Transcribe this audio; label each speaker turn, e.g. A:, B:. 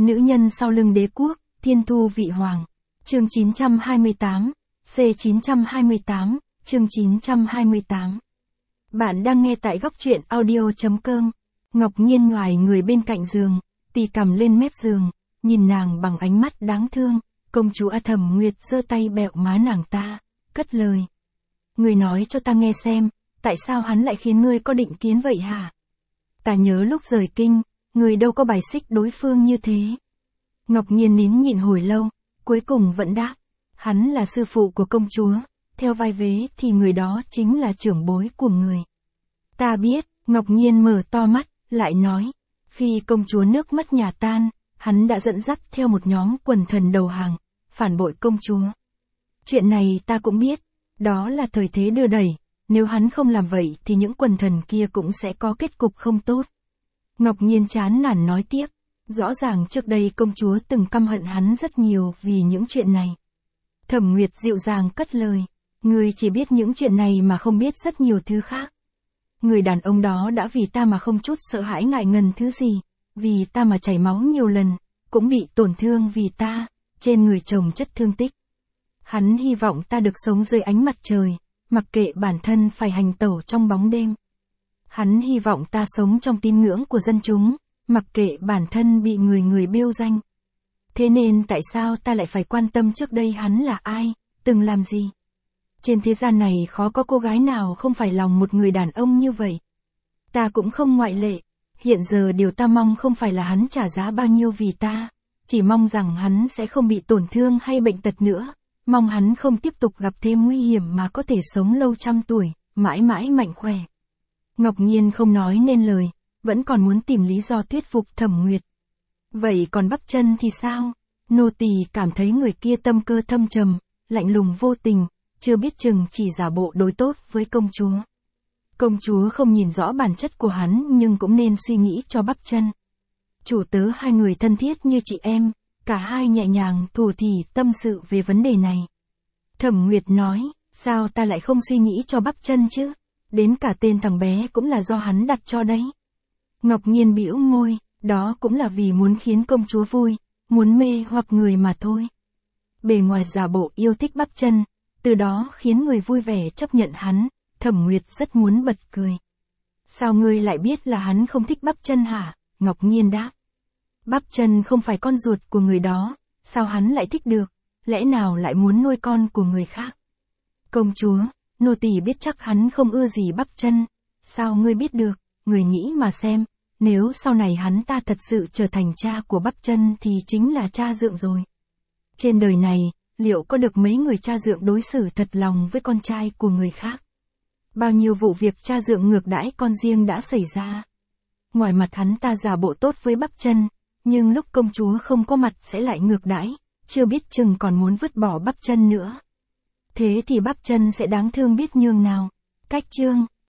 A: Nữ nhân sau lưng đế quốc, thiên thu vị hoàng. Chương 928, C928, chương 928. Bạn đang nghe tại góc truyện audio.com. Ngọc Nhiên ngoài người bên cạnh giường, tì cằm lên mép giường, nhìn nàng bằng ánh mắt đáng thương. Công chúa Thẩm Nguyệt giơ tay bẹo má nàng ta, cất lời. Ngươi nói cho ta nghe xem, tại sao hắn lại khiến ngươi có định kiến vậy hả? Ta nhớ lúc rời kinh, ngươi đâu có bài xích đối phương như thế. Ngọc Nhiên nín nhịn hồi lâu, cuối cùng vẫn đáp. Hắn là sư phụ của công chúa, theo vai vế thì người đó chính là trưởng bối của người. Ta biết, Ngọc Nhiên mở to mắt, lại nói. Khi công chúa nước mất nhà tan, hắn đã dẫn dắt theo một nhóm quần thần đầu hàng, phản bội công chúa. Chuyện này ta cũng biết, đó là thời thế đưa đẩy, nếu hắn không làm vậy thì những quần thần kia cũng sẽ có kết cục không tốt. Ngọc Nhiên chán nản nói tiếp, rõ ràng trước đây công chúa từng căm hận hắn rất nhiều vì những chuyện này. Thẩm Nguyệt dịu dàng cất lời, ngươi chỉ biết những chuyện này mà không biết rất nhiều thứ khác. Người đàn ông đó đã vì ta mà không chút sợ hãi ngại ngần thứ gì, vì ta mà chảy máu nhiều lần, cũng bị tổn thương vì ta, trên người chồng chất thương tích. Hắn hy vọng ta được sống dưới ánh mặt trời, mặc kệ bản thân phải hành tẩu trong bóng đêm. Hắn hy vọng ta sống trong tín ngưỡng của dân chúng, mặc kệ bản thân bị người người bêu danh. Thế nên tại sao ta lại phải quan tâm trước đây hắn là ai, từng làm gì? Trên thế gian này khó có cô gái nào không phải lòng một người đàn ông như vậy. Ta cũng không ngoại lệ. Hiện giờ điều ta mong không phải là hắn trả giá bao nhiêu vì ta, chỉ mong rằng hắn sẽ không bị tổn thương hay bệnh tật nữa, mong hắn không tiếp tục gặp thêm nguy hiểm mà có thể sống lâu trăm tuổi, mãi mãi mạnh khỏe. Ngọc Nhiên không nói nên lời, vẫn còn muốn tìm lý do thuyết phục Thẩm Nguyệt. Vậy còn bắp chân thì sao? Nô tỳ cảm thấy người kia tâm cơ thâm trầm, lạnh lùng vô tình, chưa biết chừng chỉ giả bộ đối tốt với công chúa. Công chúa không nhìn rõ bản chất của hắn nhưng cũng nên suy nghĩ cho bắp chân. Chủ tớ hai người thân thiết như chị em, cả hai nhẹ nhàng thủ thỉ tâm sự về vấn đề này. Thẩm Nguyệt nói, sao ta lại không suy nghĩ cho bắp chân chứ? Đến cả tên thằng bé cũng là do hắn đặt cho đấy. Ngọc Nhiên bĩu môi, đó cũng là vì muốn khiến công chúa vui, muốn mê hoặc người mà thôi. Bề ngoài giả bộ yêu thích bắp chân, từ đó khiến người vui vẻ chấp nhận hắn. Thẩm Nguyệt rất muốn bật cười. Sao ngươi lại biết là hắn không thích bắp chân hả? Ngọc Nhiên đáp. Bắp chân không phải con ruột của người đó, sao hắn lại thích được, lẽ nào lại muốn nuôi con của người khác? Công chúa, nô tỳ biết chắc hắn không ưa gì bắp chân. Sao ngươi biết được? Người nghĩ mà xem, nếu sau này hắn ta thật sự trở thành cha của bắp chân thì chính là cha dượng rồi. Trên đời này, liệu có được mấy người cha dượng đối xử thật lòng với con trai của người khác? Bao nhiêu vụ việc cha dượng ngược đãi con riêng đã xảy ra. Ngoài mặt hắn ta giả bộ tốt với bắp chân, nhưng lúc công chúa không có mặt sẽ lại ngược đãi, chưa biết chừng còn muốn vứt bỏ bắp chân nữa. Thế thì bắp chân sẽ đáng thương biết nhường nào. Cách chương